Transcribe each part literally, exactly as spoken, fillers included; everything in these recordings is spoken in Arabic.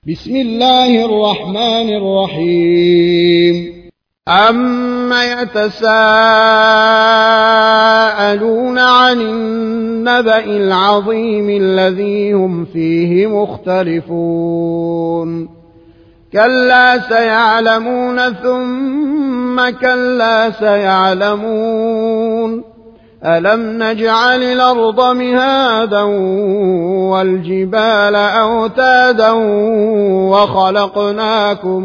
بسم الله الرحمن الرحيم عم يتساءلون عن النبأ العظيم الذي هم فيه مختلفون كلا سيعلمون ثم كلا سيعلمون ألم نجعل الأرض مهادا والجبال أوتادا وخلقناكم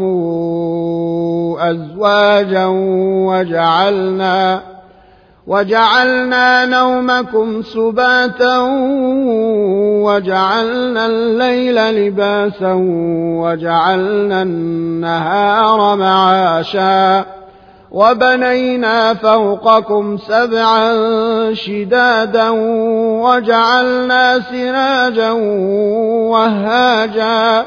أزواجا وجعلنا وجعلنا نومكم سباتا وجعلنا الليل لباسا وجعلنا النهار معاشا وبنينا فوقكم سبعا شدادا وجعلنا سراجا وهاجا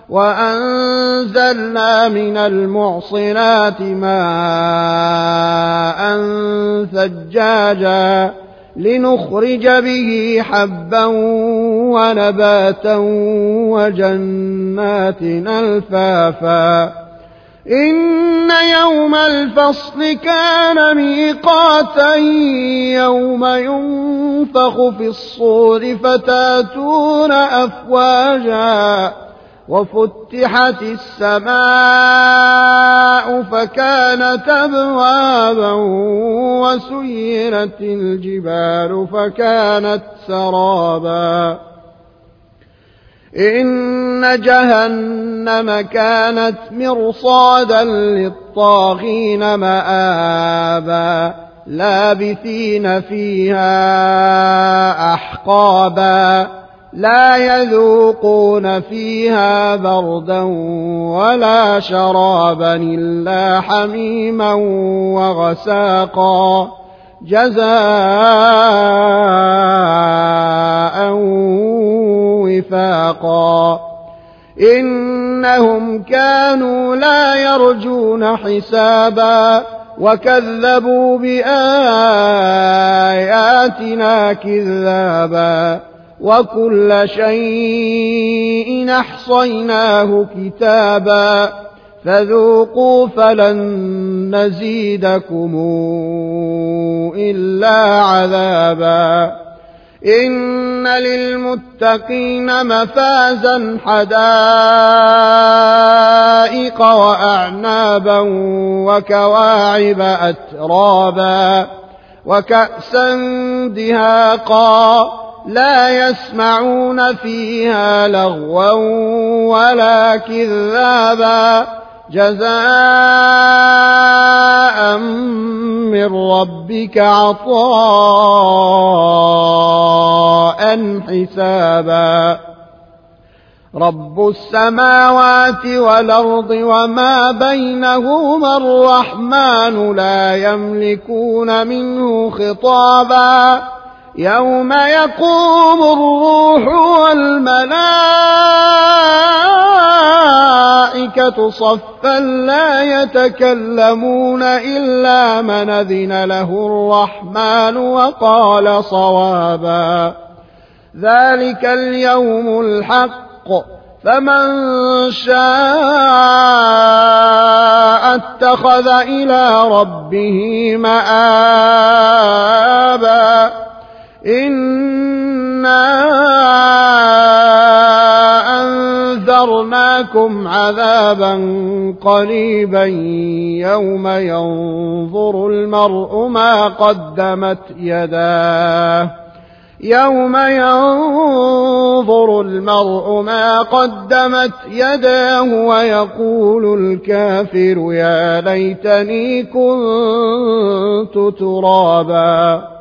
وأنزلنا من المعصرات ماء ثجاجا لنخرج به حبا ونباتا وجنات ألفافا إن يوم الفصل كان ميقاتا يوم ينفخ في الصور فتاتون أفواجا وفتحت السماء فكانت أبوابا وسيرت الجبال فكانت سرابا إن جهنم كانت مرصادا للطاغين مآبا لابثين فيها أحقابا لا يذوقون فيها بردا ولا شرابا إلا حميما وغساقا جزاء وفاقا إنهم كانوا لا يرجون حسابا وكذبوا بآياتنا كذابا وكل شيء أحصيناه كتابا فذوقوا فلن نزيدكم إلا عذابا إن للمتقين مفازا حدائق وأعنابا وكواعب أترابا وكأسا دهاقا لا يسمعون فيها لغوا ولا كذابا جزاء من ربك عطاء حسابا رب السماوات والأرض وما بينهما الرحمن لا يملكون منه خطابا يوم يقوم الروح والملائكة صفا لا يتكلمون إلا من أذن له الرحمن وقال صوابا ذلك اليوم الحق فمن شاء اتخذ إلى ربه مآبا إنا أنذرناكم عذابا قريبا يوم ينظر المرء ما قدمت يداه يوم ينظر المرء ما قدمت يداه ويقول الكافر يا ليتني كنت ترابا